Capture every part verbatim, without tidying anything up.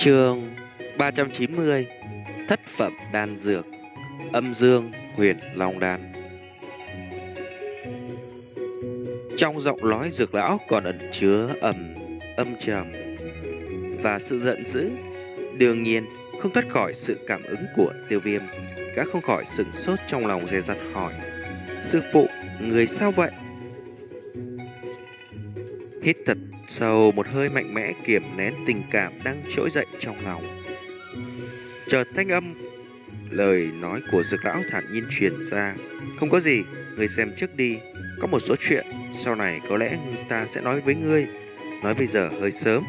Chương ba trăm chín mươi. Thất phẩm đan dược. Âm dương huyền long đan. Trong giọng nói dược lão còn ẩn chứa ầm âm trầm và sự giận dữ. Đương nhiên không thoát khỏi sự cảm ứng của Tiêu Viêm. Gã không khỏi sửng sốt trong lòng, dè dặt hỏi: sư phụ, người sao vậy? Hít thật sâu một hơi, mạnh mẽ kiềm nén tình cảm đang trỗi dậy trong lòng. Chợt thanh âm lời nói của dược lão thản nhiên truyền ra: không có gì, người xem trước đi, có một số chuyện sau này có lẽ ta sẽ nói với ngươi, nói bây giờ hơi sớm.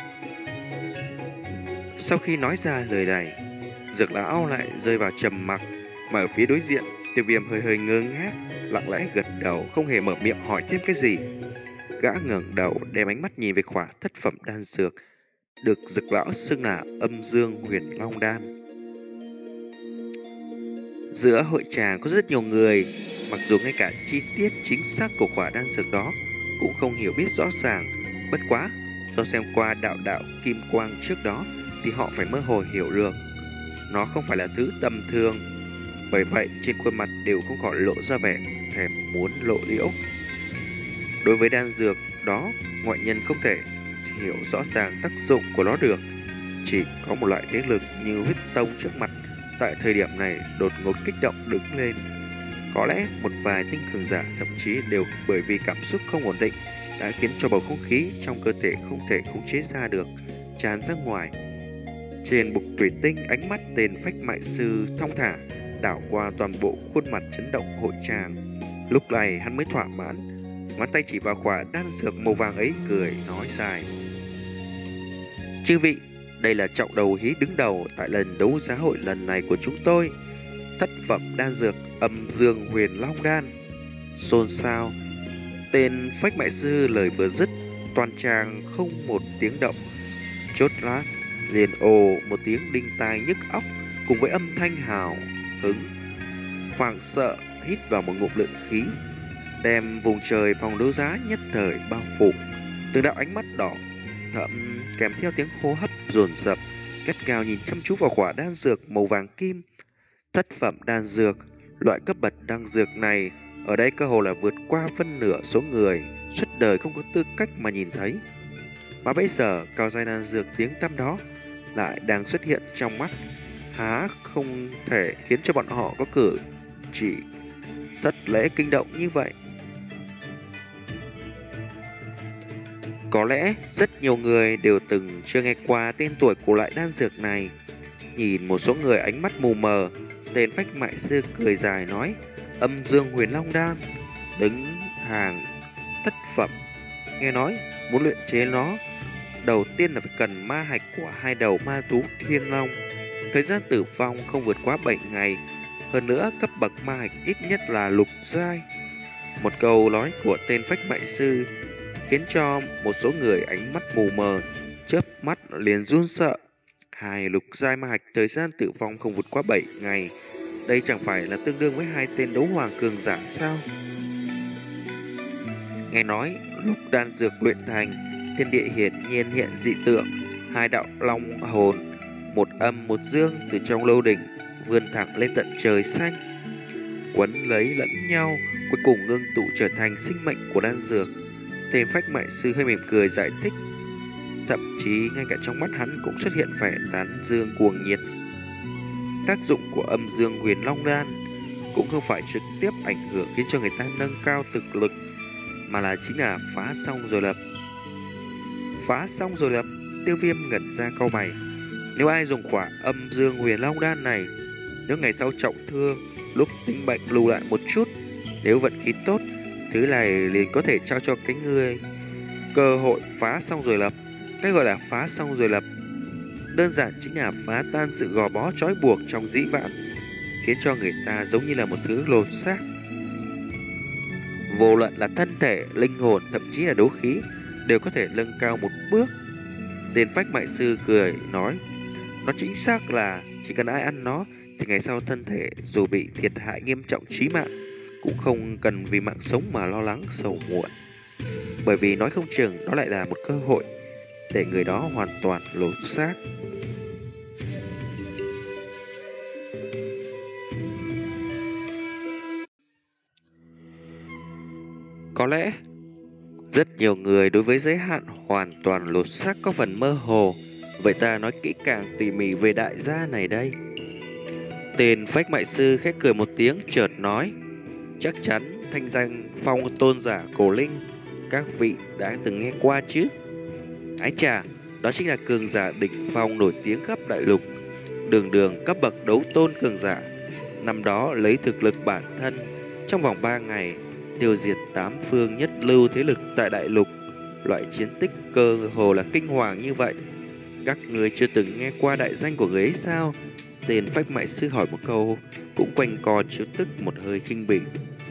Sau khi nói ra lời này, dược lão lại rơi vào trầm mặc, mà ở phía đối diện, Tiêu Viêm hơi hơi ngơ ngác, lặng lẽ gật đầu, không hề mở miệng hỏi thêm cái gì. Gã ngẩng đầu đem ánh mắt nhìn về khỏa thất phẩm đan dược được dược lão xưng là âm dương huyền long đan. Giữa hội tràng có rất nhiều người, mặc dù ngay cả chi tiết chính xác của khỏa đan dược đó cũng không hiểu biết rõ ràng, bất quá do xem qua đạo đạo kim quang trước đó thì họ phải mơ hồ hiểu được nó không phải là thứ tầm thường. Bởi vậy trên khuôn mặt đều không khỏi lộ ra vẻ thèm muốn lộ liễu. Đối với đan dược đó, ngoại nhân không thể hiểu rõ ràng tác dụng của nó được. Chỉ có một loại thế lực như huyết tông trước mặt tại thời điểm này đột ngột kích động đứng lên. Có lẽ một vài tinh cường giả thậm chí đều bởi vì cảm xúc không ổn định đã khiến cho bầu không khí trong cơ thể không thể khống chế ra được, tràn ra ngoài. Trên bục thủy tinh, ánh mắt tên phách mại sư thong thả đảo qua toàn bộ khuôn mặt chấn động hội tràng. Lúc này hắn mới thỏa mãn, ngón tay chỉ vào khỏa đan dược màu vàng ấy, cười nói dài: chư vị, đây là trọng đầu hí đứng đầu tại lần đấu giá hội lần này của chúng tôi, thất phẩm đan dược âm dương huyền long đan. Xôn xao. Tên phách mại sư lời vừa dứt, toàn tràng không một tiếng động. Chốt lát liền ồ một tiếng đinh tai nhức óc, cùng với âm thanh hào hứng hoảng sợ hít vào một ngụm lượng khí, đem vùng trời phòng đấu giá nhất thời bao phủ. Từng đạo ánh mắt đỏ thẫm kèm theo tiếng hô hấp dồn dập gắt gao nhìn chăm chú vào khỏa đan dược màu vàng kim. Thất phẩm đan dược, loại cấp bậc đan dược này ở đây cơ hồ là vượt qua phân nửa số người suốt đời không có tư cách mà nhìn thấy. Mà bây giờ cao giai đan dược tiếng tăm đó lại đang xuất hiện trong mắt, há không thể khiến cho bọn họ có cử chỉ thất lễ kinh động như vậy. Có lẽ rất nhiều người đều từng chưa nghe qua tên tuổi của loại đan dược này. Nhìn một số người ánh mắt mù mờ, tên phách mại sư cười dài nói: âm dương huyền long đan, đứng hàng thất phẩm. Nghe nói muốn luyện chế nó, đầu tiên là phải cần ma hạch của hai đầu ma thú thiên long, thời gian tử vong không vượt quá bảy ngày. Hơn nữa cấp bậc ma hạch ít nhất là lục giai. Một câu nói của tên phách mại sư khiến cho một số người ánh mắt mù mờ, chớp mắt liền run sợ. Hai lục giai ma hạch, thời gian tử vong không vượt quá bảy ngày, đây chẳng phải là tương đương với hai tên đấu hoàng cường giả sao? Nghe nói lúc đan dược luyện thành, thiên địa hiển nhiên hiện dị tượng, hai đạo long hồn, một âm một dương từ trong lâu đỉnh vươn thẳng lên tận trời xanh, quấn lấy lẫn nhau, cuối cùng ngưng tụ trở thành sinh mệnh của đan dược. Tên phách mại sư hơi mỉm cười giải thích, thậm chí ngay cả trong mắt hắn cũng xuất hiện vẻ tán dương cuồng nhiệt. Tác dụng của âm dương huyền long đan cũng không phải trực tiếp ảnh hưởng khiến cho người ta nâng cao thực lực, mà là chính là phá xong rồi lập. Phá xong rồi lập? Tiêu Viêm ngẩn ra cau mày. Nếu ai dùng khỏa âm dương huyền long đan này, nếu ngày sau trọng thương, lúc tính bệnh lùi lại một chút, nếu vận khí tốt, thứ này liền có thể trao cho cái người cơ hội phá xong rồi lập. Cái gọi là phá xong rồi lập, đơn giản chính là phá tan sự gò bó trói buộc trong dĩ vãng, khiến cho người ta giống như là một thứ lột xác. Vô luận là thân thể, linh hồn, thậm chí là đấu khí đều có thể nâng cao một bước. Tên phách mại sư cười nói: nó chính xác là chỉ cần ai ăn nó thì ngày sau thân thể dù bị thiệt hại nghiêm trọng chí mạng cũng không cần vì mạng sống mà lo lắng sầu muộn. Bởi vì nói không chừng đó lại là một cơ hội để người đó hoàn toàn lột xác. Có lẽ rất nhiều người đối với giới hạn hoàn toàn lột xác có phần mơ hồ. Vậy ta nói kỹ càng tỉ mỉ về đại gia này đây. Tên phách mại sư khẽ cười một tiếng chợt nói, chắc chắn thanh danh phong tôn giả cổ linh các vị đã từng nghe qua chứ. Ái chà, đó chính là cường giả đỉnh phong nổi tiếng khắp đại lục, đường đường cấp bậc đấu tôn cường giả. Năm đó lấy thực lực bản thân, trong vòng ba ngày tiêu diệt tám phương nhất lưu thế lực tại đại lục. Loại chiến tích cơ hồ là kinh hoàng như vậy. Các người chưa từng nghe qua đại danh của người ấy sao? Tên phách mại sư hỏi một câu, cũng quanh co chiếu tức một hơi khinh bỉ.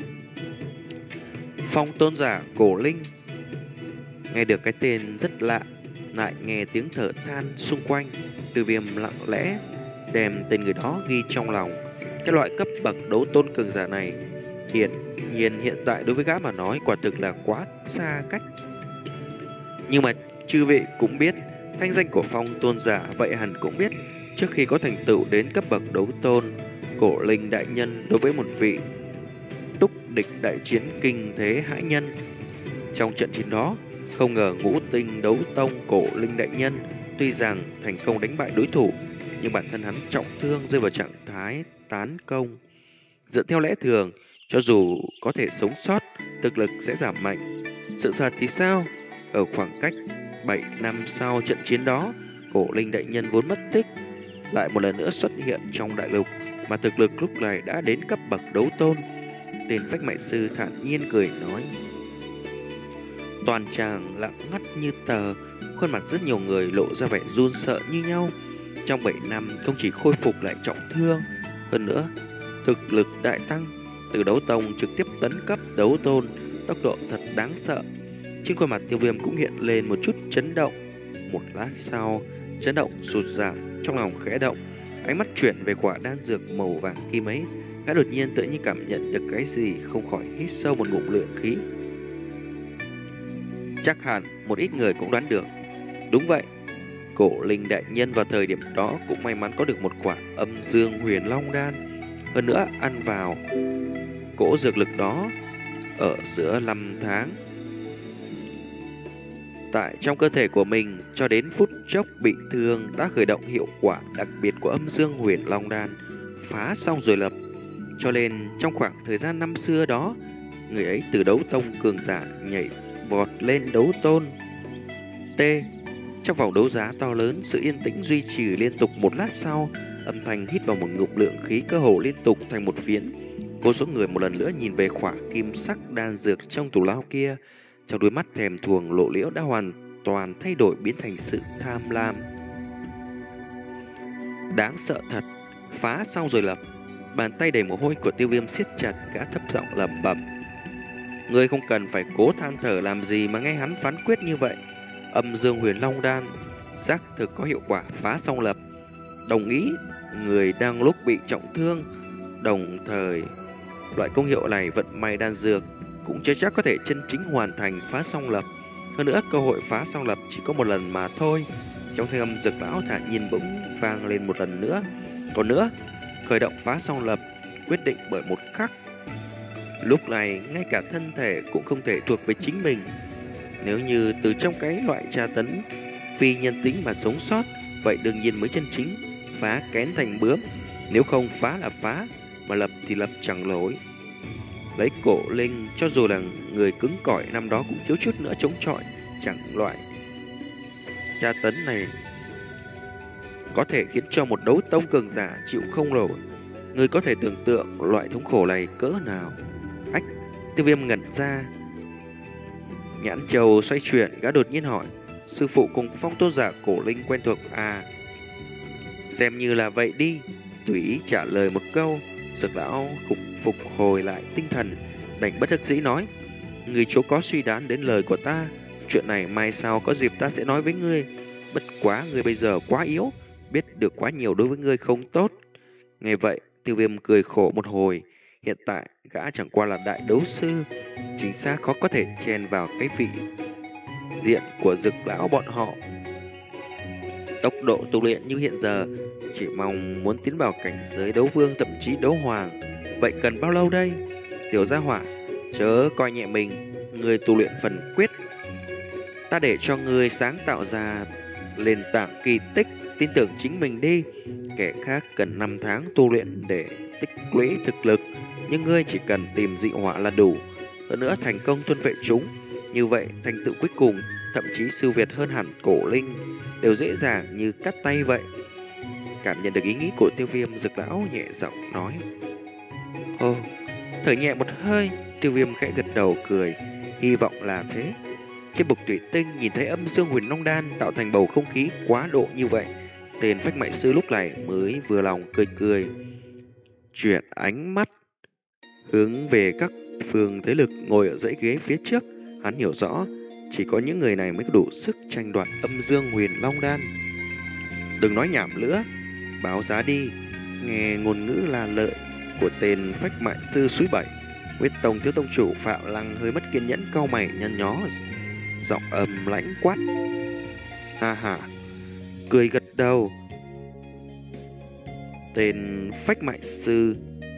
Phong tôn giả cổ linh. Nghe được cái tên rất lạ, lại nghe tiếng thở than xung quanh, Tiêu Viêm lặng lẽ đem tên người đó ghi trong lòng. Cái loại cấp bậc đấu tôn cường giả này hiện nhiên hiện tại đối với gã mà nói quả thực là quá xa cách. Nhưng mà chư vị cũng biết, thanh danh của phong tôn giả vậy hẳn cũng biết, trước khi có thành tựu đến cấp bậc đấu tôn, cổ linh đại nhân đối với một vị túc địch đại chiến kinh thế hãi nhân. Trong trận chiến đó, không ngờ ngũ tinh đấu tông cổ linh đại nhân tuy rằng thành công đánh bại đối thủ, nhưng bản thân hắn trọng thương rơi vào trạng thái tán công. Dựa theo lẽ thường, cho dù có thể sống sót, thực lực sẽ giảm mạnh. Sự thật thì sao? Ở khoảng cách bảy năm sau trận chiến đó, cổ linh đại nhân vốn mất tích lại một lần nữa xuất hiện trong đại lục, mà thực lực lúc này đã đến cấp bậc đấu tôn. Tên phách mại sư thản nhiên cười nói. Toàn tràng lặng ngắt như tờ, khuôn mặt rất nhiều người lộ ra vẻ run sợ như nhau. Trong bảy năm không chỉ khôi phục lại trọng thương, hơn nữa thực lực đại tăng, từ đấu tông trực tiếp tấn cấp đấu tôn, tốc độ thật đáng sợ. Trên khuôn mặt Tiêu Viêm cũng hiện lên một chút chấn động. Một lát sau, chấn động sụt giảm, trong lòng khẽ động, ánh mắt chuyển về quả đan dược màu vàng kim ấy. Gã đột nhiên tự như cảm nhận được cái gì, không khỏi hít sâu một ngụm lượng khí. Chắc hẳn một ít người cũng đoán được. Đúng vậy, cổ linh đại nhân vào thời điểm đó cũng may mắn có được một quả âm dương huyền long đan. Hơn nữa ăn vào cỗ dược lực đó ở giữa năm tháng tại trong cơ thể của mình, cho đến phút chốc bị thương đã khởi động hiệu quả đặc biệt của âm dương huyền long đan, phá xong rồi lập. Cho nên trong khoảng thời gian năm xưa đó, người ấy từ đấu tông cường giả nhảy vọt lên đấu tôn. T. Trong vòng đấu giá to lớn, sự yên tĩnh duy trì liên tục một lát sau, âm thanh hít vào một ngụm lượng khí cơ hồ liên tục thành một phiến. Vô số người một lần nữa nhìn về khỏa kim sắc đan dược trong tủ lao kia, trong đôi mắt thèm thuồng lộ liễu đã hoàn toàn thay đổi, biến thành sự tham lam. Đáng sợ thật, phá xong rồi lập. Bàn tay đầy mồ hôi của Tiêu Viêm siết chặt, gã thấp giọng lẩm bẩm. Ngươi không cần phải cố than thở làm gì mà nghe hắn phán quyết như vậy. Âm dương huyền long đan xác thực có hiệu quả phá xong lập. Đồng ý, người đang lúc bị trọng thương. Đồng thời, loại công hiệu này vận may đan dược cũng chưa chắc có thể chân chính hoàn thành phá xong lập. Hơn nữa, cơ hội phá xong lập chỉ có một lần mà thôi. Trong thanh âm Dược lão thản nhiên bỗng vang lên một lần nữa. Còn nữa, khởi động phá xong lập quyết định bởi một khắc. Lúc này, ngay cả thân thể cũng không thể thuộc về chính mình. Nếu như từ trong cái loại tra tấn phi nhân tính mà sống sót, vậy đương nhiên mới chân chính phá kén thành bướm. Nếu không phá là phá, mà lập thì lập chẳng lỗi. Lấy cổ linh, cho dù là người cứng cỏi năm đó cũng thiếu chút nữa chống chọi. Chẳng loại tra tấn này có thể khiến cho một đấu tông cường giả chịu không nổi. Người có thể tưởng tượng loại thống khổ này cỡ nào. Ách, Tiêu Viêm ngẩn ra, nhãn châu xoay chuyển, gã đột nhiên hỏi. Sư phụ cùng phong tôn giả cổ linh quen thuộc à? Xem như là vậy đi. Tùy ý trả lời một câu. Dược lão phục phục hồi lại tinh thần, đành bất đắc dĩ nói. Người chỗ có suy đoán đến lời của ta, chuyện này mai sau có dịp ta sẽ nói với ngươi. Bất quá ngươi bây giờ quá yếu, biết được quá nhiều đối với ngươi không tốt. Nghe vậy, Tiêu Viêm cười khổ một hồi. Hiện tại gã chẳng qua là đại đấu sư, chính xác khó có thể chen vào cái vị diện của Dược lão bọn họ. tốc độ tu luyện như hiện giờ, chỉ mong muốn tiến vào cảnh giới đấu vương thậm chí đấu hoàng. Vậy cần bao lâu đây? Tiểu gia hỏa, chớ coi nhẹ mình, người tu luyện phần quyết. Ta để cho ngươi sáng tạo ra nền tảng kỳ tích, tin tưởng chính mình đi. Kẻ khác cần năm tháng tu luyện để tích lũy thực lực, nhưng ngươi chỉ cần tìm dị họa là đủ. Hơn nữa thành công tuân vệ chúng, như vậy thành tựu cuối cùng thậm chí siêu việt hơn hẳn cổ linh, đều dễ dàng như cắt tay vậy. Cảm nhận được ý nghĩ của Tiêu Viêm, Dược lão nhẹ giọng nói. Ồ, thở nhẹ một hơi, Tiêu Viêm khẽ gật đầu cười, hy vọng là thế. Trên bục thủy tinh nhìn thấy âm dương huyền long đan tạo thành bầu không khí quá độ như vậy, tên phách mại sư lúc này mới vừa lòng cười cười. Chuyển ánh mắt hướng về các phương thế lực ngồi ở dãy ghế phía trước, hắn hiểu rõ chỉ có những người này mới có đủ sức tranh đoạt âm dương huyền long đan. Đừng nói nhảm nữa, báo giá đi. Nghe ngôn ngữ là lợi của tên phách mại sư suối bảy, Huyết Tông thiếu tông chủ Phạm Lăng hơi mất kiên nhẫn, cau mày nhăn nhó, giọng âm lãnh quát. Ha ha, cười gật đầu. Tên phách mại sư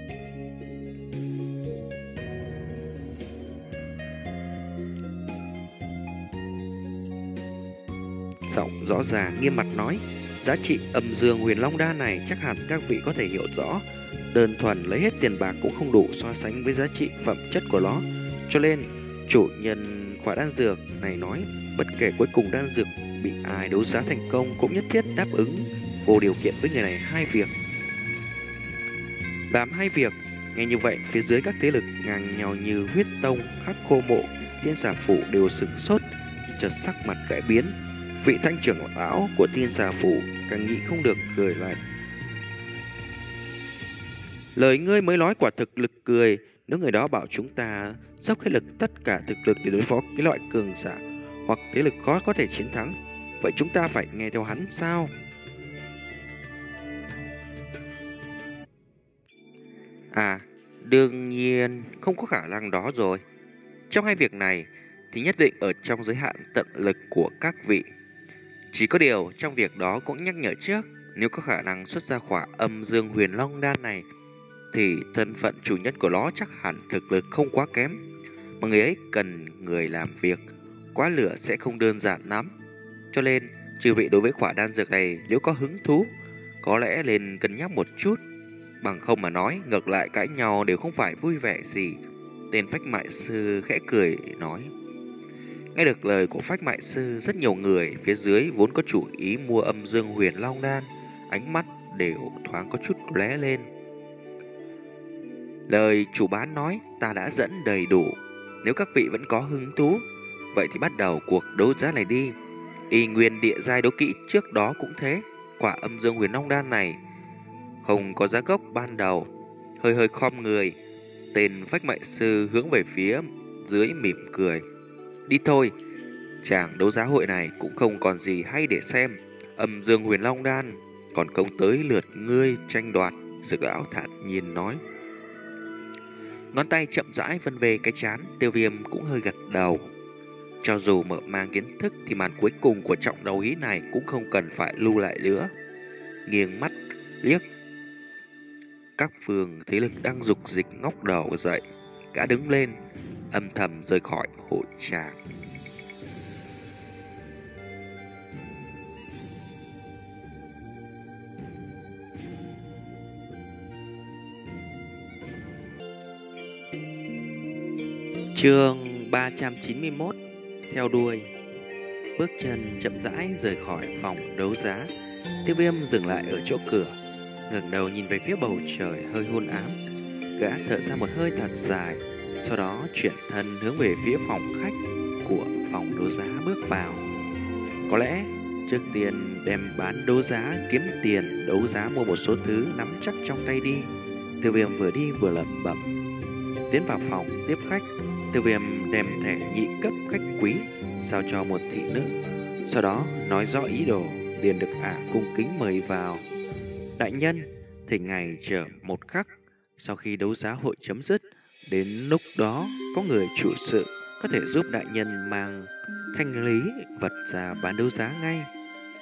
giọng rõ ràng nghiêm mặt nói, giá trị âm dương huyền long đan này chắc hẳn các vị có thể hiểu rõ. Đơn thuần lấy hết tiền bạc cũng không đủ so sánh với giá trị phẩm chất của nó. Cho nên chủ nhân khóa đan dược này nói, bất kể cuối cùng đan dược bị ai đấu giá thành công cũng nhất thiết đáp ứng vô điều kiện với người này hai việc. Làm hai việc. Nghe như vậy, phía dưới các thế lực ngang nhau như Huyết Tông, Hắc Khô Mộ, Thiên Xà Phủ đều sửng sốt, chợt sắc mặt cải biến. Vị thanh trưởng lão của Thiên Xà Phủ càng nghĩ không được cười lại. Lời ngươi mới nói quả thực lực cười. Nếu người đó bảo chúng ta dốc hết lực tất cả thực lực để đối phó cái loại cường giả hoặc thế lực khó có thể chiến thắng, vậy chúng ta phải nghe theo hắn sao? À, đương nhiên không có khả năng đó rồi. Trong hai việc này thì nhất định ở trong giới hạn tận lực của các vị. Chỉ có điều trong việc đó cũng nhắc nhở trước, nếu có khả năng xuất ra khỏa âm dương huyền long đan này thì thân phận chủ nhân của nó chắc hẳn thực lực không quá kém. Mà người ấy cần người làm việc, quá lửa sẽ không đơn giản lắm. Cho nên chư vị đối với khỏa đan dược này nếu có hứng thú, có lẽ nên cân nhắc một chút. Bằng không mà nói, ngược lại cãi nhau đều không phải vui vẻ gì. Tên phách mại sư khẽ cười nói. Nghe được lời của phách mại sư, rất nhiều người phía dưới vốn có chủ ý mua âm dương huyền long đan, ánh mắt đều thoáng có chút lóe lên. Lời chủ bán nói ta đã dẫn đầy đủ. Nếu các vị vẫn có hứng thú, vậy thì bắt đầu cuộc đấu giá này đi. Y nguyên địa giai đấu kỹ trước đó cũng thế. Quả âm dương huyền long đan này không có giá gốc ban đầu. Hơi hơi khom người, tên phách mại sư hướng về phía dưới mỉm cười. Đi thôi, chàng đấu giá hội này cũng không còn gì hay để xem. Âm dương huyền long đan còn không tới lượt ngươi tranh đoạt. Dược lão thản nhiên nói. Ngón tay chậm rãi vân về cái trán, Tiêu Viêm cũng hơi gật đầu. Cho dù mở mang kiến thức thì màn cuối cùng của trọng đấu ý này cũng không cần phải lưu lại nữa. Nghiêng mắt liếc các phương thế lực đang dục dịch ngóc đầu dậy, gã đứng lên âm thầm rời khỏi hội tràng. Chương ba trăm chín mươi mốt. Theo đuôi. Bước chân chậm rãi rời khỏi phòng đấu giá. Tiêu Viêm dừng lại ở chỗ cửa, ngẩng đầu nhìn về phía bầu trời hơi hôn ám. Gã thở ra một hơi thật dài, sau đó chuyển thân hướng về phía phòng khách của phòng đấu giá bước vào. Có lẽ trước tiên đem bán đấu giá kiếm tiền đấu giá mua một số thứ nắm chắc trong tay đi. Tiêu Viêm vừa đi vừa lẩm bẩm. Tiến vào phòng tiếp khách, Tiêu Viêm đem thẻ nhị cấp khách quý giao cho một thị nữ, sau đó nói rõ ý đồ, liền được ả cung kính mời vào. Đại nhân, thỉnh ngài chờ một khắc, sau khi đấu giá hội chấm dứt, đến lúc đó có người chủ sự có thể giúp đại nhân mang thanh lý vật ra bán đấu giá ngay.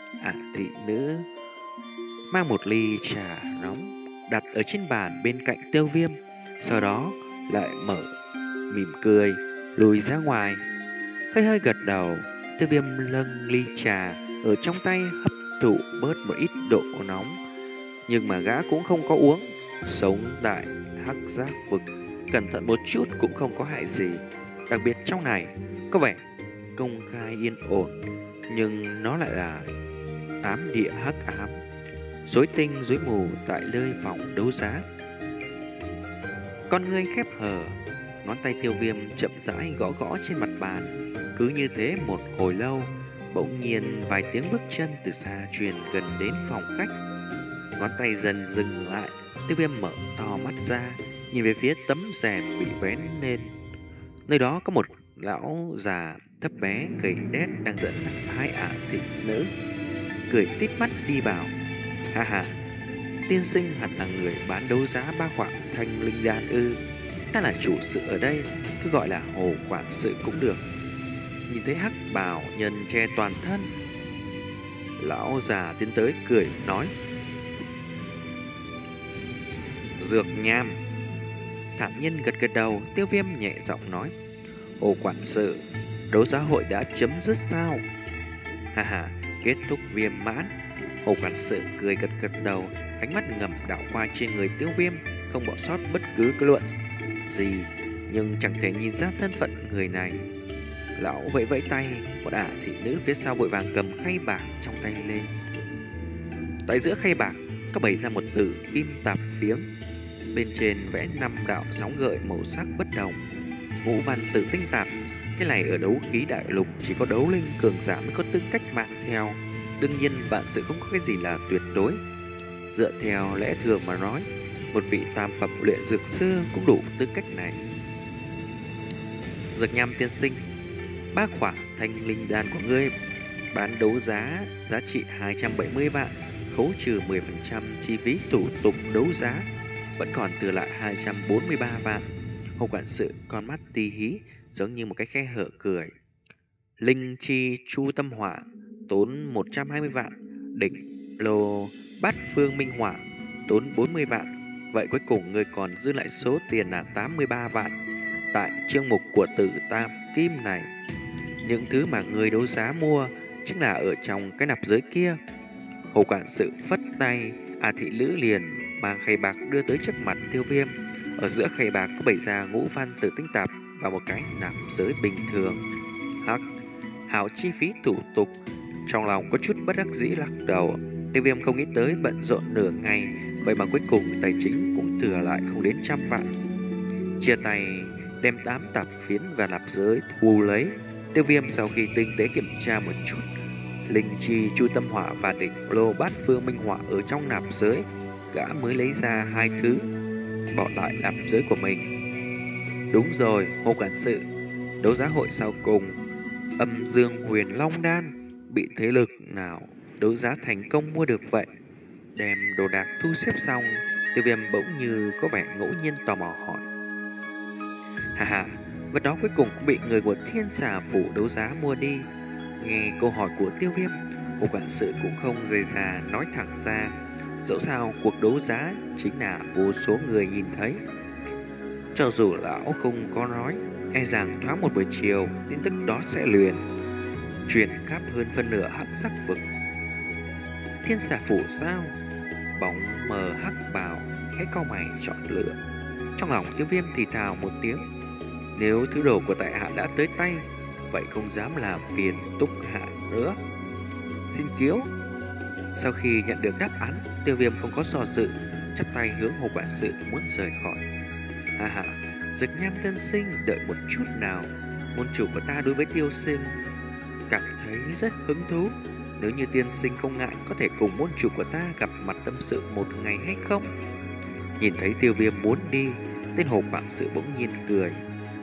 Ả thị nữ mang một ly trà nóng đặt ở trên bàn bên cạnh Tiêu Viêm, sau đó lại mở mỉm cười lùi ra ngoài, hơi hơi gật đầu. Tiêu Viêm nâng ly trà ở trong tay hấp thụ bớt một ít độ nóng, nhưng mà gã cũng không có uống. Sống tại hắc giác vực, cẩn thận một chút cũng không có hại gì. Đặc biệt trong này có vẻ công khai yên ổn, nhưng nó lại là ám địa hắc ám, rối tinh rối mù tại nơi phòng đấu giá. Con ngươi khép hờ, ngón tay Tiêu Viêm chậm rãi gõ gõ trên mặt bàn. Cứ như thế một hồi lâu, bỗng nhiên vài tiếng bước chân từ xa truyền gần đến phòng khách. Ngón tay dần dừng lại, Tiêu Viêm mở to mắt ra, nhìn về phía tấm rèm bị vén lên. Nơi đó có một lão già thấp bé gầy đét đang dẫn hai ả thị nữ, cười tít mắt đi vào. Ha ha, tiên sinh hẳn là người bán đấu giá ba khỏa thanh linh đan ư? Ta là chủ sự ở đây, cứ gọi là Hồ quản sự cũng được. Nhìn thấy hắc bào nhân che toàn thân, lão già tiến tới cười nói: Dược nham. Thản nhiên gật gật đầu. Tiêu Viêm nhẹ giọng nói: Hồ quản sự, đấu giá hội đã chấm dứt sao? Ha ha, kết thúc viên mãn. Hồ quản sự cười gật gật đầu, ánh mắt ngầm đảo qua trên người Tiêu Viêm, không bỏ sót bất cứ cái luận gì, nhưng chẳng thể nhìn ra thân phận người này. Lão vẫy vẫy tay, một ả thị nữ phía sau vội vàng cầm khay bạc trong tay lên. Tại giữa khay bạc có bày ra một tử kim tạp phiến, bên trên vẽ năm đạo sóng gợi màu sắc bất đồng, ngũ văn tử tinh tạp. Cái này ở đấu khí đại lục chỉ có đấu linh cường giả mới có tư cách mang theo. Đương nhiên bạn sự không có cái gì là tuyệt đối. Dựa theo lẽ thường mà nói, một vị tam phẩm luyện dược sư cũng đủ tư cách này. Dược nham tiên sinh, ba khỏa thanh linh đan của ngươi bán đấu giá giá trị hai trăm bảy mươi vạn, khấu trừ mười phần trăm chi phí thủ tục đấu giá, vẫn còn thừa lại hai trăm bốn mươi ba vạn. Hồ quản sự con mắt tí hí giống như một cái khe hở cười. Linh chi chu tâm hỏa tốn một trăm hai mươi vạn, đỉnh lô bát phương minh hỏa tốn bốn mươi vạn. Vậy cuối cùng ngươi còn dư lại số tiền là tám mươi ba vạn. Tại chương mục của tử tam kim này, những thứ mà người đấu giá mua chính là ở trong cái nạp giới kia. Hồ quản sự phất tay, à thị lữ liền mang khay bạc đưa tới trước mặt Tiêu Viêm. Ở giữa khay bạc có bày ra ngũ văn tử tinh tạp và một cái nạp giới bình thường. Hắc, hảo chi phí thủ tục. Trong lòng có chút bất đắc dĩ lắc đầu. Tiêu Viêm không nghĩ tới bận rộn nửa ngày, vậy mà cuối cùng tài chính cũng thừa lại không đến trăm vạn. Chia tay đem tám tạp phiến và nạp giới thu lấy. Tiêu Viêm sau khi tinh tế kiểm tra một chút linh chi chu tâm hỏa và đỉnh lô bát phương minh hỏa ở trong nạp giới, gã mới lấy ra hai thứ, bỏ lại nạp giới của mình. Đúng rồi, Hồ quản sự, đấu giá hội sau cùng Âm Dương Huyền Long Đan bị thế lực nào đấu giá thành công mua được vậy? Đem đồ đạc thu xếp xong, Tiêu Viêm bỗng như có vẻ ngẫu nhiên tò mò hỏi. Hà hà, vật đó cuối cùng cũng bị người của Thiên Xà Phủ đấu giá mua đi. Nghe câu hỏi của Tiêu Viêm, Hồ quản sự cũng không dây dà nói thẳng ra. Dẫu sao cuộc đấu giá chính là vô số người nhìn thấy. Cho dù lão không có nói, e rằng thoáng một buổi chiều tin tức đó sẽ liền truyền khắp hơn phân nửa hắc sắc vực. Thiên Xà Phủ sao? Bóng mờ hắc bào khẽ cau mày chọn lựa. Trong lòng Tiêu Viêm thì thào một tiếng. Nếu thứ đồ của tại hạ đã tới tay, vậy không dám làm phiền Túc Hạ nữa. Xin cứu. Sau khi nhận được đáp án, Tiêu Viêm không có so dự, chắp tay hướng Hồ quản sự muốn rời khỏi. Ha ha, Dực nham tiên sinh, đợi một chút nào. Môn chủ của ta đối với Tiêu sinh cảm thấy rất hứng thú. Nếu như tiên sinh không ngại, có thể cùng môn chủ của ta gặp mặt tâm sự một ngày hay không? Nhìn thấy Tiêu Viêm muốn đi, tên Hồ quản sự bỗng nhiên cười.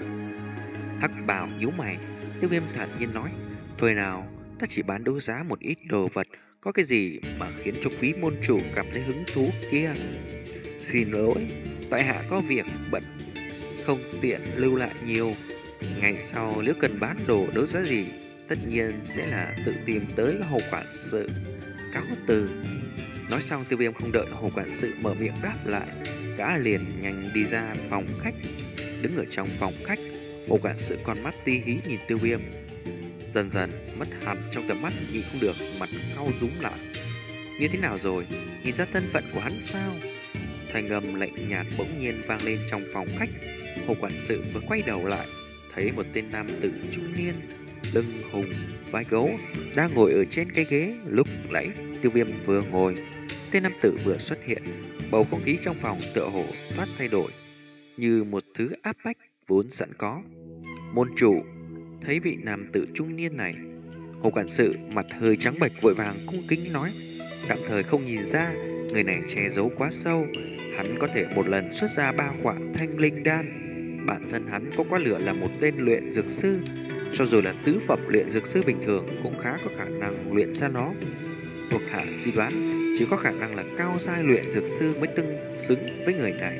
Hắc bào nhíu mày. Tiêu Viêm thản nhiên nói, thôi nào, ta chỉ bán đấu giá một ít đồ vật, có cái gì mà khiến cho quý môn chủ cảm thấy hứng thú kia? Xin lỗi, tại hạ có việc bận, không tiện lưu lại nhiều. Ngày sau nếu cần bán đồ đấu giá gì, tất nhiên sẽ là tự tìm tới Hồ quản sự. cáo từ. Nói xong, Tiêu Viêm không đợi Hồ quản sự mở miệng đáp lại, gã liền nhanh đi ra phòng khách. Đứng ở trong phòng khách, Hồ quản sự con mắt ti hí nhìn Tiêu Viêm, dần dần mất hẳn trong tầm mắt, nhịn không được mặt cau rúm lại. Như thế nào rồi? Nhìn ra thân phận của hắn sao? Thanh âm lạnh nhạt bỗng nhiên vang lên trong phòng khách. Hồ quản sự vừa quay đầu lại, thấy một tên nam tử trung niên, lưng hùng vai gấu, đang ngồi ở trên cái ghế lúc nãy Tiêu Viêm vừa ngồi. Tên nam tử vừa xuất hiện, bầu không khí trong phòng tựa hồ phát thay đổi, như một thứ áp bách vốn sẵn có. Môn chủ thấy vị nam tử trung niên này, Hồ quản sự mặt hơi trắng bệch vội vàng cung kính nói, tạm thời không nhìn ra người này che giấu quá sâu. Hắn có thể một lần xuất ra ba quả thanh linh đan. Bản thân hắn có quá lửa là một tên luyện dược sư, cho dù là tứ phẩm luyện dược sư bình thường cũng khá có khả năng luyện ra nó. Thuộc hạ suy đoán chỉ có khả năng là cao giai luyện dược sư mới tương xứng với người này.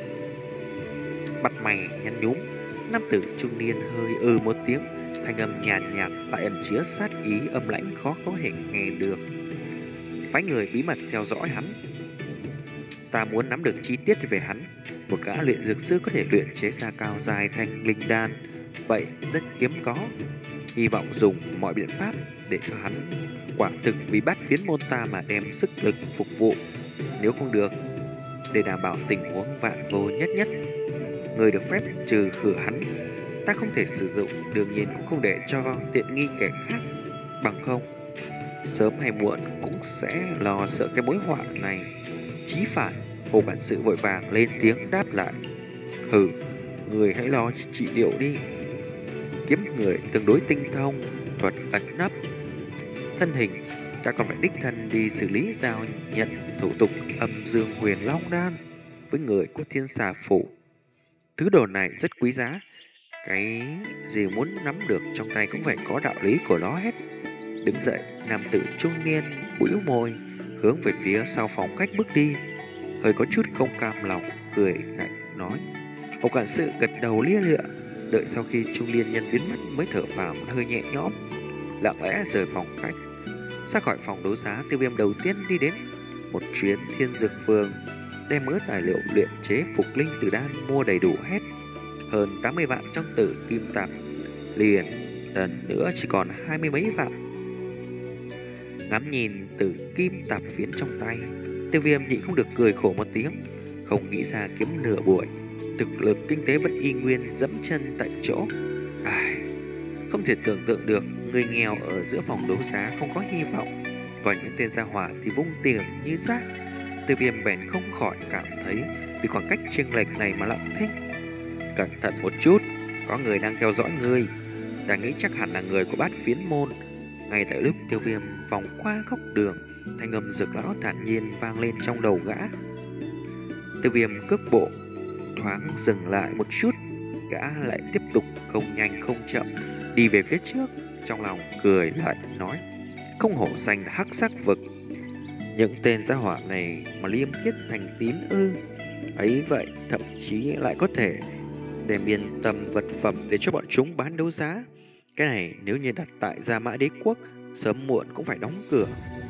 Mặt mày nhăn nhúm, nam tử trung niên hơi ừ một tiếng, thanh âm nhàn nhạt, nhạt lại ẩn chứa sát ý âm lãnh khó có thể nghe được. Phái người bí mật theo dõi hắn. Ta muốn nắm được chi tiết về hắn. Một gã luyện dược sư có thể luyện chế ra cao dài thanh linh đan, vậy rất hiếm có. Hy vọng dùng mọi biện pháp để cho hắn quả thực vì bắt phiến môn ta mà đem sức lực phục vụ. Nếu không được, để đảm bảo tình huống vạn vô nhất nhất, người được phép trừ khử hắn. Ta không thể sử dụng, đương nhiên cũng không để cho tiện nghi kẻ khác. Bằng không, sớm hay muộn cũng sẽ lo sợ cái mối họa này. Chí phải, Hồ quản sự vội vàng lên tiếng đáp lại. Hừ, người hãy lo trị liệu đi. Kiếm người tương đối tinh thông, thuật ẩn nấp. Thân hình, ta còn phải đích thân đi xử lý giao nhận thủ tục âm dương huyền long đan với người của Thiên Xà Phủ. Thứ đồ này rất quý giá, cái gì muốn nắm được trong tay cũng phải có đạo lý của nó hết. Đứng dậy, nam tử trung niên bĩu môi, hướng về phía sau phòng khách bước đi, hơi có chút không cam lòng, cười lạnh nói. Hồ quản sự gật đầu lia lịa, đợi sau khi trung niên nhân biến mất mới thở vào một hơi nhẹ nhõm, lặng lẽ rời phòng khách. Ra khỏi phòng đấu giá, Tiêu Viêm đầu tiên đi đến một chuyến Thiên Dược Phường, đem mớ tài liệu luyện chế phục linh tử đan mua đầy đủ hết, hơn tám mươi vạn trong tử kim tạp, liền lần nữa chỉ còn hai mươi mấy vạn. Ngắm nhìn tử kim tạp phiến trong tay, Tiêu Viêm nhịn không được cười khổ một tiếng, không nghĩ ra kiếm nửa buổi, thực lực kinh tế vẫn y nguyên dẫm chân tại chỗ. Ai, không thể tưởng tượng được người nghèo ở giữa phòng đấu giá không có hy vọng, còn những tên gia hỏa thì vung tiền như rác. Tiêu Viêm bèn không khỏi cảm thấy vì khoảng cách chênh lệch này mà lặng thinh. Cẩn thận một chút, có người đang theo dõi ngươi. Ta nghĩ chắc hẳn là người của Bát Phiến môn. Ngay tại lúc Tiêu Viêm vòng qua góc đường, thanh âm Dược lão thản nhiên vang lên trong đầu gã. Tiêu Viêm cước bộ thoáng dừng lại một chút, gã lại tiếp tục không nhanh không chậm đi về phía trước, trong lòng cười lạnh nói: không hổ danh là hắc sắc vực, những tên gia hỏa này mà liêm khiết thành tín ư? Ấy vậy thậm chí lại có thể đem yên tâm vật phẩm để cho bọn chúng bán đấu giá. Cái này nếu như đặt tại Gia Mã Đế Quốc, sớm muộn cũng phải đóng cửa.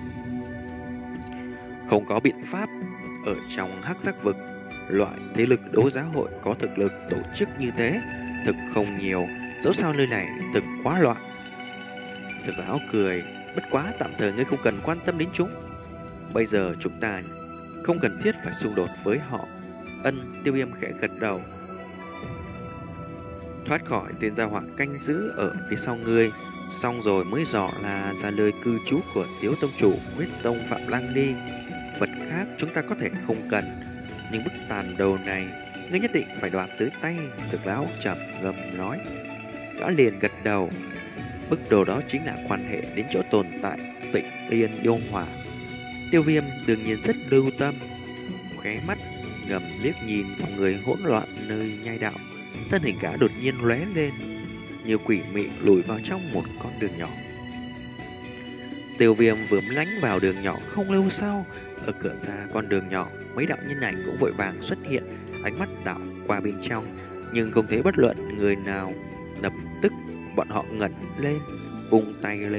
Không có biện pháp, ở trong hắc sắc vực, loại thế lực đấu giá hội có thực lực tổ chức như thế thực không nhiều, dẫu sao nơi này thực quá loạn. Dược lão cười: bất quá tạm thời ngươi không cần quan tâm đến chúng. Bây giờ chúng ta không cần thiết phải xung đột với họ. Ân. Tiêu Viêm khẽ gật đầu. Thoát khỏi tên gia hỏa canh giữ ở phía sau ngươi, xong rồi mới dò là ra lời cư trú của Tiếu tông chủ Huyết Tông Phạm Lăng đi. Vật khác chúng ta có thể không cần, nhưng bức tàn đầu này ngươi nhất định phải đoạt tới tay. Dược lão trầm ngâm nói. Gã liền gật đầu. Bức đồ đó chính là quan hệ đến chỗ tồn tại Tịnh Tiên Yêu Hỏa. Tiêu Viêm đương nhiên rất lưu tâm, khóe mắt ngầm liếc nhìn dòng người hỗn loạn nơi nhai đạo. Thân hình gã đột nhiên lóe lên, như quỷ mị lùi vào trong một con đường nhỏ. Tiêu Viêm vừa lánh vào đường nhỏ không lâu sau, ở cửa ra con đường nhỏ, mấy đạo nhân ảnh cũng vội vàng xuất hiện, ánh mắt đảo qua bên trong, nhưng không thấy bất luận người nào. Lập tức bọn họ ngẩng lên, vung tay lên,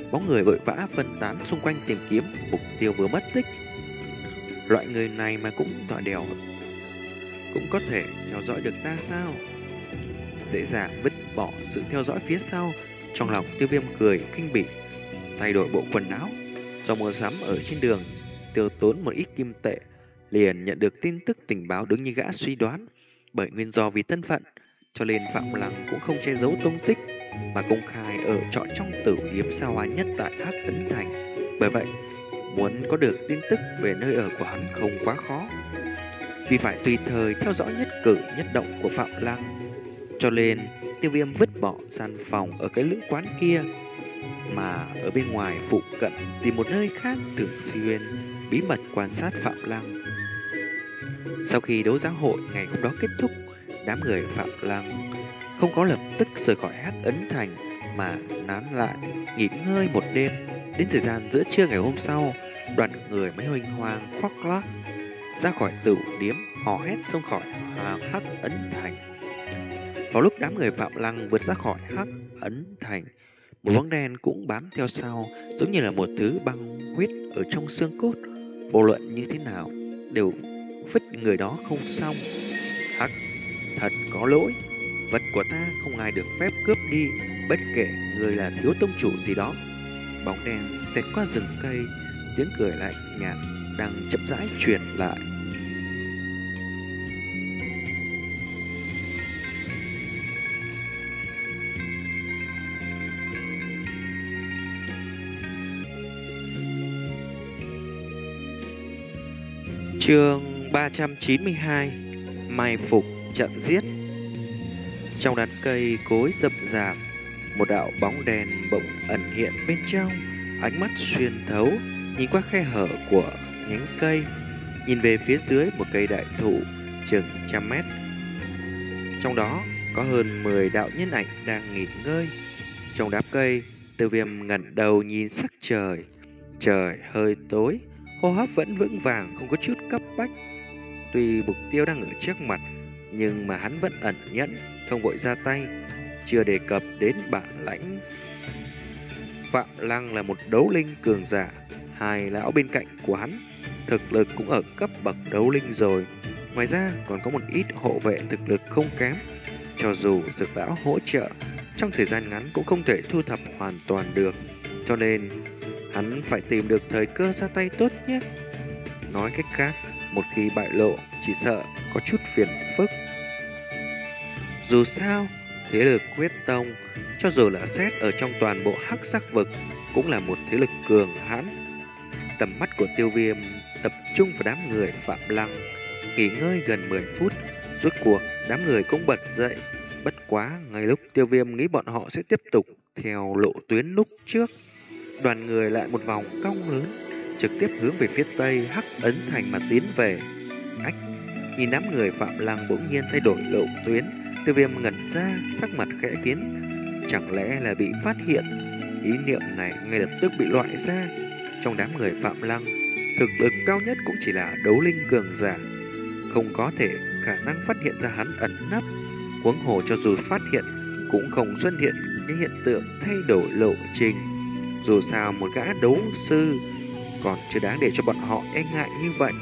Bóng người vội vã phân tán xung quanh tìm kiếm mục tiêu vừa mất tích. Loại người này mà cũng tọa đèo, cũng có thể theo dõi được ta sao? Dễ dàng vứt bỏ sự theo dõi phía sau. Trong lòng Tiêu Viêm cười khinh bỉ, thay đổi bộ quần áo. Do mua sắm ở trên đường, tiêu tốn một ít kim tệ, liền nhận được tin tức tình báo đúng như gã suy đoán. Bởi nguyên do vì thân phận, cho nên Phạm Lăng cũng không che giấu tung tích, mà công khai ở trọ trong tử điếm xa hoa nhất tại Hắc Ấn Thành. Bởi vậy, muốn có được tin tức về nơi ở của hắn không quá khó, vì phải tùy thời theo dõi nhất cử nhất động của Phạm Lăng. Cho nên Tiêu Viêm vứt bỏ gian phòng ở cái lữ quán kia, mà ở bên ngoài phụ cận tìm một nơi khác thường xuyên bí mật quan sát Phạm Lăng. Sau khi đấu giá hội ngày hôm đó kết thúc, đám người Phạm Lăng không có lập tức rời khỏi Hắc Ấn Thành, mà nán lại nghỉ ngơi một đêm. Đến thời gian giữa trưa ngày hôm sau, đoàn người mới huênh hoang khoác lác ra khỏi tử điếm, hò hét xông khỏi Hắc Ấn Thành. Vào lúc đám người Phạm Lăng vượt ra khỏi Hắc Ấn Thành, một bóng đen cũng bám theo sau, giống như là một thứ băng huyết ở trong xương cốt. Vô luận như thế nào đều vứt người đó không xong. Hắc, thật có lỗi, vật của ta không ai được phép cướp đi, bất kể người là thiếu tông chủ gì đó. Bóng đen xẹt qua rừng cây, tiếng cười lạnh nhạt đang chậm rãi truyền lại. Chương ba trăm chín mươi hai, mai phục trận giết. Trong đàn cây cối rậm rạp, một đạo bóng đèn bỗng ẩn hiện bên trong, ánh mắt xuyên thấu, nhìn qua khe hở của nhánh cây, nhìn về phía dưới một cây đại thụ chừng trăm mét. Trong đó có hơn mười đạo nhân ảnh đang nghỉ ngơi. Trong đám cây, Tiêu Viêm ngẩng đầu nhìn sắc trời. Trời hơi tối, hô hấp vẫn vững vàng, không có chút cấp bách. Tuy mục tiêu đang ở trước mặt, nhưng mà hắn vẫn ẩn nhẫn, không vội ra tay. Chưa đề cập đến bản lãnh. Phạm Lăng là một đấu linh cường giả, hai lão bên cạnh của hắn thực lực cũng ở cấp bậc đấu linh rồi. Ngoài ra còn có một ít hộ vệ thực lực không kém. Cho dù dược lão hỗ trợ, trong thời gian ngắn cũng không thể thu thập hoàn toàn được. Cho nên hắn phải tìm được thời cơ ra tay tốt nhất. Nói cách khác, một khi bại lộ, chỉ sợ có chút phiền phức. Dù sao, thế lực Quyết Tông, cho dù là xét ở trong toàn bộ Hắc Sắc vực, cũng là một thế lực cường hãn. Tầm mắt của Tiêu Viêm tập trung vào đám người Phạm Lăng. Nghỉ ngơi gần mười phút, rốt cuộc đám người cũng bật dậy. Bất quá, ngay lúc Tiêu Viêm nghĩ bọn họ sẽ tiếp tục theo lộ tuyến lúc trước, đoàn người lại một vòng cong lớn, trực tiếp hướng về phía tây Hắc Ấn Thành mà tiến về. Ách, nhìn đám người Phạm Lăng bỗng nhiên thay đổi lộ tuyến, Tiêu Viêm ngẩn ra, sắc mặt khẽ biến. Chẳng lẽ là bị phát hiện? Ý niệm này ngay lập tức bị loại ra. Trong đám người Phạm Lăng, thực lực cao nhất cũng chỉ là đấu linh cường giả, không có thể khả năng phát hiện ra hắn ẩn nấp. Huống hồ cho dù phát hiện, cũng không xuất hiện cái hiện tượng thay đổi lộ trình. Dù sao một gã đấu sư còn chưa đáng để cho bọn họ e ngại như vậy.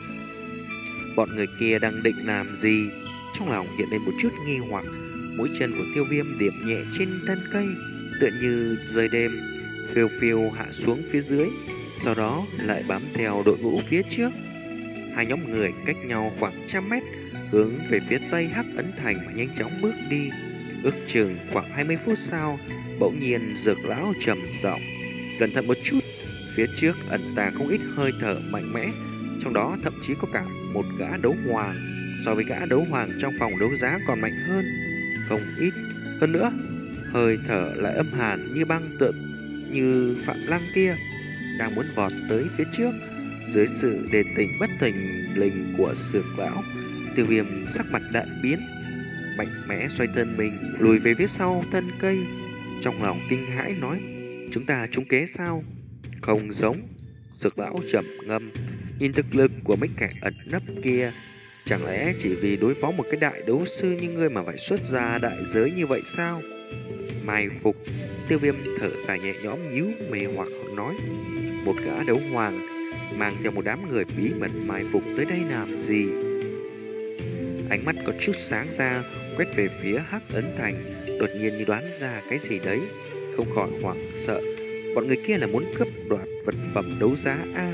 Bọn người kia đang định làm gì? Trong lòng hiện lên một chút nghi hoặc. Mũi chân của Tiêu Viêm điểm nhẹ trên thân cây, tựa như rơi đêm, phiêu phiêu hạ xuống phía dưới, sau đó lại bám theo đội ngũ phía trước. Hai nhóm người cách nhau khoảng trăm mét, hướng về phía tây Hắc Ấn Thành mà nhanh chóng bước đi. Ước chừng khoảng hai mươi phút sau, bỗng nhiên Dược lão trầm giọng: "Cẩn thận một chút, phía trước ẩn tàng không ít hơi thở mạnh mẽ, trong đó thậm chí có cả một gã đấu hoàng, so với gã đấu hoàng trong phòng đấu giá còn mạnh hơn không ít. Hơn nữa, hơi thở lại âm hàn như băng, tựa như Phạm Lăng kia đang muốn vọt tới phía trước." Dưới sự đề tỉnh bất thình lình của Dược lão, Tiêu Viêm sắc mặt đại biến, mạnh mẽ xoay thân mình lùi về phía sau thân cây. Trong lòng kinh hãi nói: "Chúng ta trúng kế sao?" "Không giống." Dược lão trầm ngâm, nhìn thực lực của mấy kẻ ẩn nấp kia, chẳng lẽ chỉ vì đối phó một cái đại đấu sư như ngươi mà phải xuất ra đại giới như vậy sao? Mai phục. Tiêu Viêm thở dài nhẹ nhõm nhíu mày hoặc nói: một gã đấu hoàng mang theo một đám người bí mật mai phục tới đây làm gì? Ánh mắt có chút sáng ra, quét về phía Hắc Ấn Thành, đột nhiên như đoán ra cái gì đấy, không khỏi hoảng sợ. Bọn người kia là muốn cướp đoạt vật phẩm đấu giá a?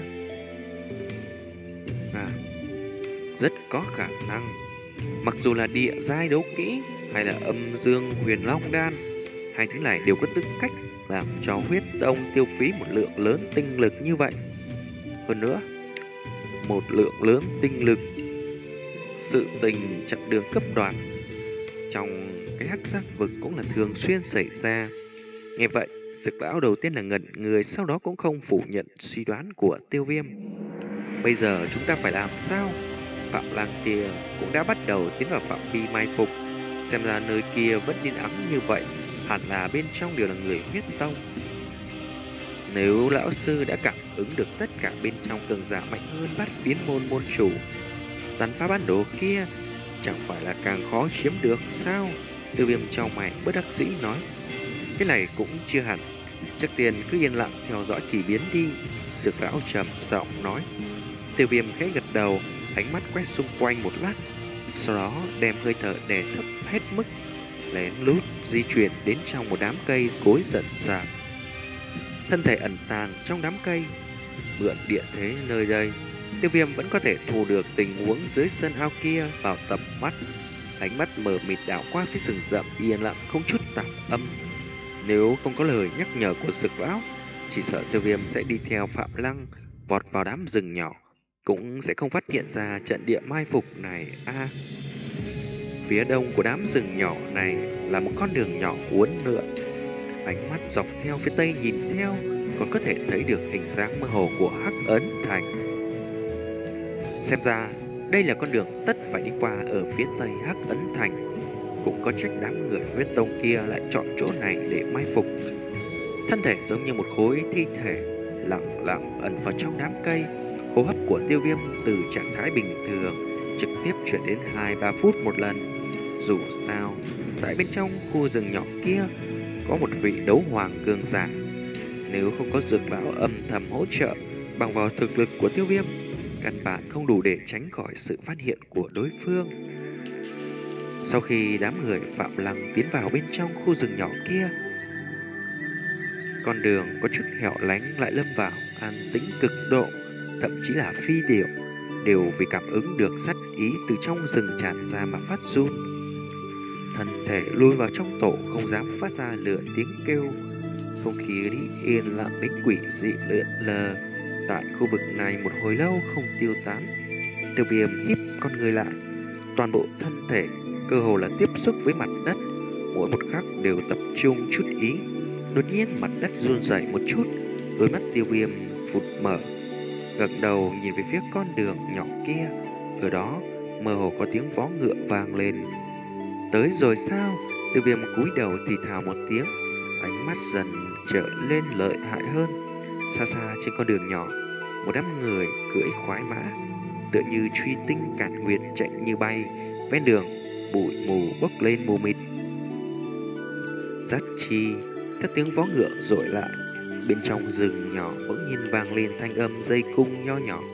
À, rất có khả năng. Mặc dù là địa giai đấu kỹ hay là âm dương huyền long đan, hai thứ này đều có tư cách làm cho huyết tông tiêu phí một lượng lớn tinh lực như vậy. Hơn nữa, một lượng lớn tinh lực, sự tình chặn đường cấp đoạt trong cái hắc giác vực cũng là thường xuyên xảy ra. Nghe vậy, Dực lão đầu tiên là ngẩn người, sau đó cũng không phủ nhận suy đoán của Tiêu Viêm. Bây giờ chúng ta phải làm sao? Phạm Lang kia cũng đã bắt đầu tiến vào phạm vi mai phục, xem ra nơi kia vẫn yên ắng như vậy, hẳn là bên trong đều là người huyết tông. Nếu lão sư đã cảm ứng được tất cả bên trong cường giả mạnh hơn Bát Phiến môn môn chủ, tàn phá bản đồ kia chẳng phải là càng khó chiếm được sao? Tiêu Viêm trong mày bất đắc dĩ nói. Cái này cũng chưa hẳn, trước tiên cứ yên lặng theo dõi kỳ biến đi. Dược lão trầm giọng nói. Tiêu Viêm khẽ gật đầu, ánh mắt quét xung quanh một lát, sau đó đem hơi thở đè thấp hết mức, lén lút di chuyển đến trong một đám cây cối rậm rạp. Thân thể ẩn tàng trong đám cây, mượn địa thế nơi đây, Tiêu Viêm vẫn có thể thu được tình huống dưới sân ao kia vào tầm mắt. Ánh mắt mờ mịt đảo qua phía rừng rậm yên lặng không chút tạp âm. Nếu không có lời nhắc nhở của Dực lão, chỉ sợ Tiêu Viêm sẽ đi theo Phạm Lăng vọt vào đám rừng nhỏ, cũng sẽ không phát hiện ra trận địa mai phục này a. À, phía đông của đám rừng nhỏ này là một con đường nhỏ uốn lượn. Ánh mắt dọc theo phía tây nhìn theo, còn có thể thấy được hình dáng mơ hồ của Hắc Ấn Thành. Xem ra đây là con đường tất phải đi qua ở phía tây Hắc Ấn Thành. Cũng có trách đám người huyết tông kia lại chọn chỗ này để mai phục. Thân thể giống như một khối thi thể lặng lặng ẩn vào trong đám cây. Hô hấp của Tiêu Viêm từ trạng thái bình thường trực tiếp chuyển đến hai ba phút một lần. Dù sao, tại bên trong khu rừng nhỏ kia có một vị đấu hoàng cường giả. Nếu không có Dực lão âm thầm hỗ trợ, bằng vào thực lực của Tiêu Viêm, căn bản không đủ để tránh khỏi sự phát hiện của đối phương. Sau khi đám người Phạm Lăng tiến vào bên trong khu rừng nhỏ kia, con đường có chút hẻo lánh lại lâm vào an tĩnh cực độ, thậm chí là phi điểu đều vì cảm ứng được sát ý từ trong rừng tràn ra mà phát run. Thân thể lùi vào trong tổ, không dám phát ra lửa tiếng kêu. Không khí đi yên lặng đến quỷ dị lượn lờ. Tại khu vực này một hồi lâu không tiêu tán. Tiêu Viêm híp con người lại, toàn bộ thân thể cơ hồ là tiếp xúc với mặt đất, mỗi một khắc đều tập trung chút ý. Đột nhiên mặt đất run rẩy một chút, đôi mắt Tiêu Viêm phụt mở, gật đầu nhìn về phía con đường nhỏ kia. Ở đó mơ hồ có tiếng vó ngựa vang lên. Tới rồi sao? Tiêu Viêm cúi đầu thì thào một tiếng, ánh mắt dần trở lên lợi hại hơn. Xa xa trên con đường nhỏ, một đám người cưỡi khoái mã, tựa như truy tinh càn nguyệt chạy như bay. Ven đường bụi mù bốc lên mù mịt. Dắt chi, các tiếng vó ngựa dội lại. Bên trong rừng nhỏ bỗng nhiên vang lên thanh âm dây cung nho nhỏ.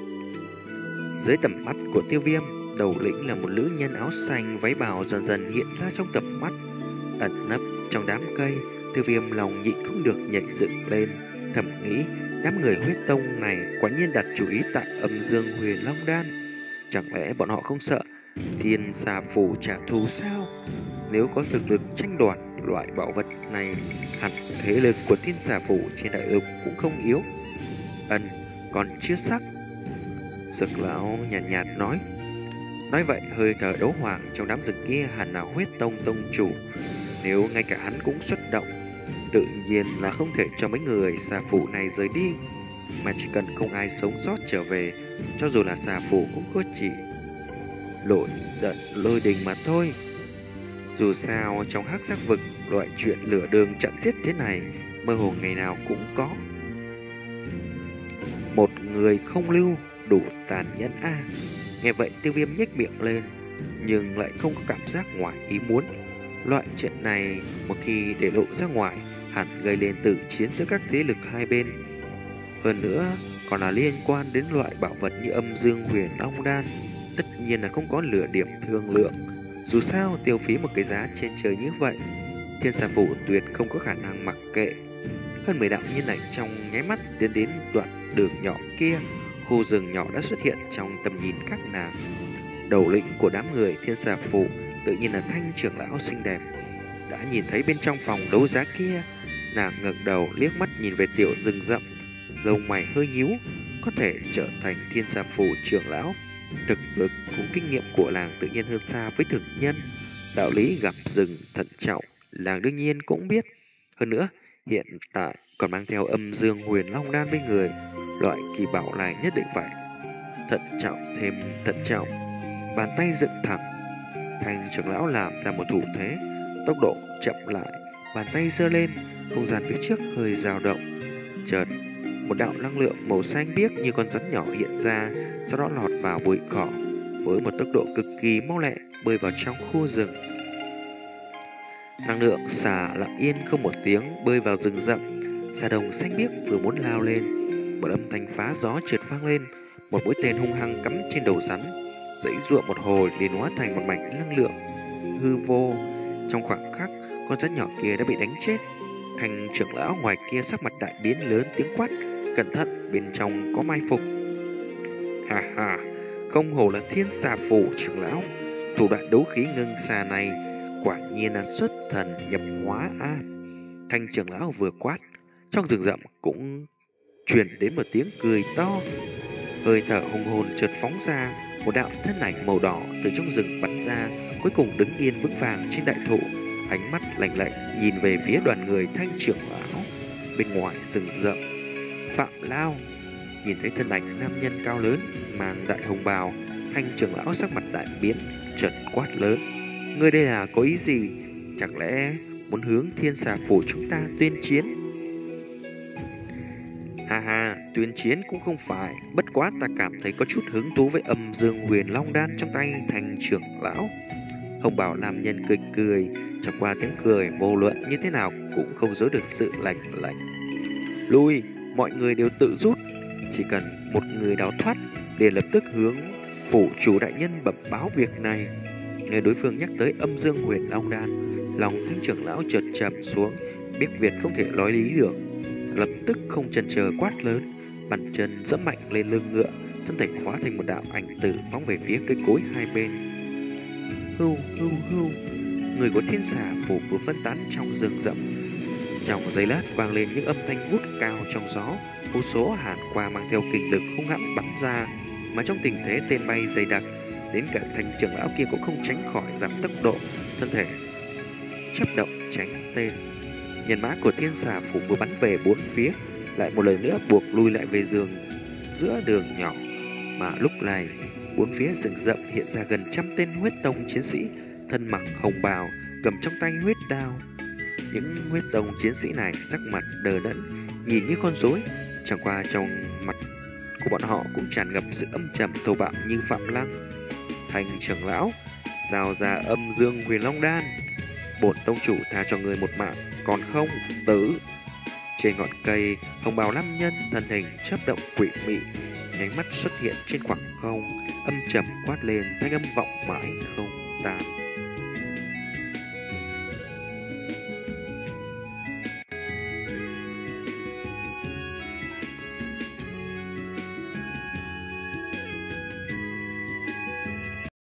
Dưới tầm mắt của Tiêu Viêm, đầu lĩnh là một nữ nhân áo xanh váy bào dần dần hiện ra trong tầm mắt. Ẩn nấp trong đám cây, Tiêu Viêm lòng nhịn không được nhảy dựng lên, thầm nghĩ đám người huyết tông này quả nhiên đặt chú ý tại âm dương huyền long đan. Chẳng lẽ bọn họ không sợ thiên xà phủ trả thù sao? Nếu có thực lực tranh đoạt loại bảo vật này, hẳn thế lực của thiên xà phủ trên đại lục cũng không yếu. Ân, còn chưa sắc. Dực lão nhàn nhạt, nhạt nói. Nói vậy hơi thở đấu hoàng trong đám rừng kia hẳn là huyết tông tông chủ. Nếu ngay cả hắn cũng xuất động, tự nhiên là không thể cho mấy người xà phủ này rời đi. Mà chỉ cần không ai sống sót trở về, cho dù là xà phủ cũng có chỉ nổi giận lôi đình mà thôi. Dù sao trong hắc giác vực, loại chuyện lửa đường chặn giết thế này mơ hồ ngày nào cũng có. Một người không lưu đủ tàn nhẫn a. À. Nghe vậy Tiêu Viêm nhếch miệng lên, nhưng lại không có cảm giác ngoài ý muốn. Loại chuyện này một khi để lộ ra ngoài, hẳn gây lên tử chiến giữa các thế lực hai bên. Hơn nữa, còn là liên quan đến loại bảo vật như âm dương huyền long đan, tất nhiên là không có lửa điểm thương lượng. Dù sao, tiêu phí một cái giá trên trời như vậy, Thiên Xà Phủ tuyệt không có khả năng mặc kệ. Hơn mười đạo nhân ảnh trong nháy mắt tiến đến đoạn đường nhỏ kia, khu rừng nhỏ đã xuất hiện trong tầm nhìn các nàng. Đầu lĩnh của đám người Thiên Xà Phủ tự nhiên là Thanh trưởng lão xinh đẹp. Đã nhìn thấy bên trong phòng đấu giá kia, nàng ngẩng đầu liếc mắt nhìn về tiểu rừng rậm, lông mày hơi nhíu. Có thể trở thành Thiên Xà Phủ trưởng lão, thực lực cùng kinh nghiệm của làng tự nhiên hơn xa với thực nhân. Đạo lý gặp rừng thận trọng, làng đương nhiên cũng biết. Hơn nữa, hiện tại còn mang theo âm dương huyền long đan bên người, loại kỳ bảo này nhất định phải thận trọng thêm thận trọng. Bàn tay dựng thẳng, Thanh trưởng lão làm ra một thủ thế, tốc độ chậm lại, bàn tay giơ lên, không gian phía trước hơi dao động. Chợt, một đạo năng lượng màu xanh biếc như con rắn nhỏ hiện ra, sau đó lọt vào bụi cỏ với một tốc độ cực kỳ mau lẹ, bơi vào trong khu rừng. Năng lượng xà lặng yên không một tiếng bơi vào rừng rậm. Xà đồng xanh biếc vừa muốn lao lên, một âm thanh phá gió chợt vang lên, một mũi tên hung hăng cắm trên đầu rắn, dãy ruộng một hồi liền hóa thành một mảnh năng lượng hư vô. Trong khoảng khắc, con rắn nhỏ kia đã bị đánh chết. Thành trưởng lão ngoài kia sắc mặt đại biến, lớn tiếng quát: "Cẩn thận, bên trong có mai phục!" Ha ha, không hổ là Thiên Xà Phủ trưởng lão, thủ đoạn đấu khí ngưng xà này quả nhiên là xuất thần nhập hóa a. À. Thanh trưởng lão vừa quát, trong rừng rậm cũng truyền đến một tiếng cười to. Hơi thở hùng hồn chợt phóng ra, một đạo thân ảnh màu đỏ từ trong rừng bắn ra, cuối cùng đứng yên vững vàng trên đại thụ, ánh mắt lạnh lạnh nhìn về phía đoàn người Thanh trưởng lão bên ngoài rừng rậm. Phạm Lao nhìn thấy thân ảnh nam nhân cao lớn mang đại hồng bào, Thanh trưởng lão sắc mặt đại biến, chợt quát lớn: "Ngươi đây là có ý gì? Chẳng lẽ muốn hướng Thiên Xà Phủ chúng ta tuyên chiến?" Ha ha, tuyên chiến cũng không phải, bất quá ta cảm thấy có chút hứng thú với âm dương huyền long đan trong tay Thanh trưởng lão. Hồng bảo làm nhân cười cười, chẳng qua tiếng cười vô luận như thế nào cũng không giấu được sự lạnh lạnh. Lui, mọi người đều tự rút, chỉ cần một người đào thoát liền lập tức hướng phủ chủ đại nhân bẩm báo việc này. Nghe đối phương nhắc tới âm dương huyền long đan, lòng Thanh trưởng lão chợt trầm xuống, biết việc không thể nói lý được, lập tức không chần chờ quát lớn, bàn chân giẫm mạnh lên lưng ngựa, thân thể hóa thành một đạo ảnh tử phóng về phía cây cối hai bên. Hưu hưu hưu, người của Thiên Xà Phủ vừa phân tán trong rừng rậm. Trong giây lát vang lên những âm thanh vút cao trong gió, vô số hàn quang mang theo kình lực hung hãn bắn ra, mà trong tình thế tên bay dày đặc, đến cả Thanh trưởng lão kia cũng không tránh khỏi giảm tốc độ, thân thể chấp động tránh tên. Nhân mã của Thiên Xà Phủ vừa bắn về bốn phía, lại một lần nữa buộc lui lại về giường giữa đường nhỏ. Mà lúc này, bốn phía rừng rậm hiện ra gần trăm tên huyết tông chiến sĩ, thân mặc hồng bào, cầm trong tay huyết đao. Những huyết tông chiến sĩ này sắc mặt đờ đẫn, nhìn như con rối, chẳng qua trong mặt của bọn họ cũng tràn ngập sự âm trầm thô bạo như Phạm Lăng. Thanh trưởng lão, giao ra âm dương huyền long đan, bổn tông chủ tha cho người một mạng, còn không tử. Trên ngọn cây, hồng bào nam nhân thân hình chớp động quỷ mị, nháy mắt xuất hiện trên khoảng không, âm trầm quát lên, thanh âm vọng mãi không tan.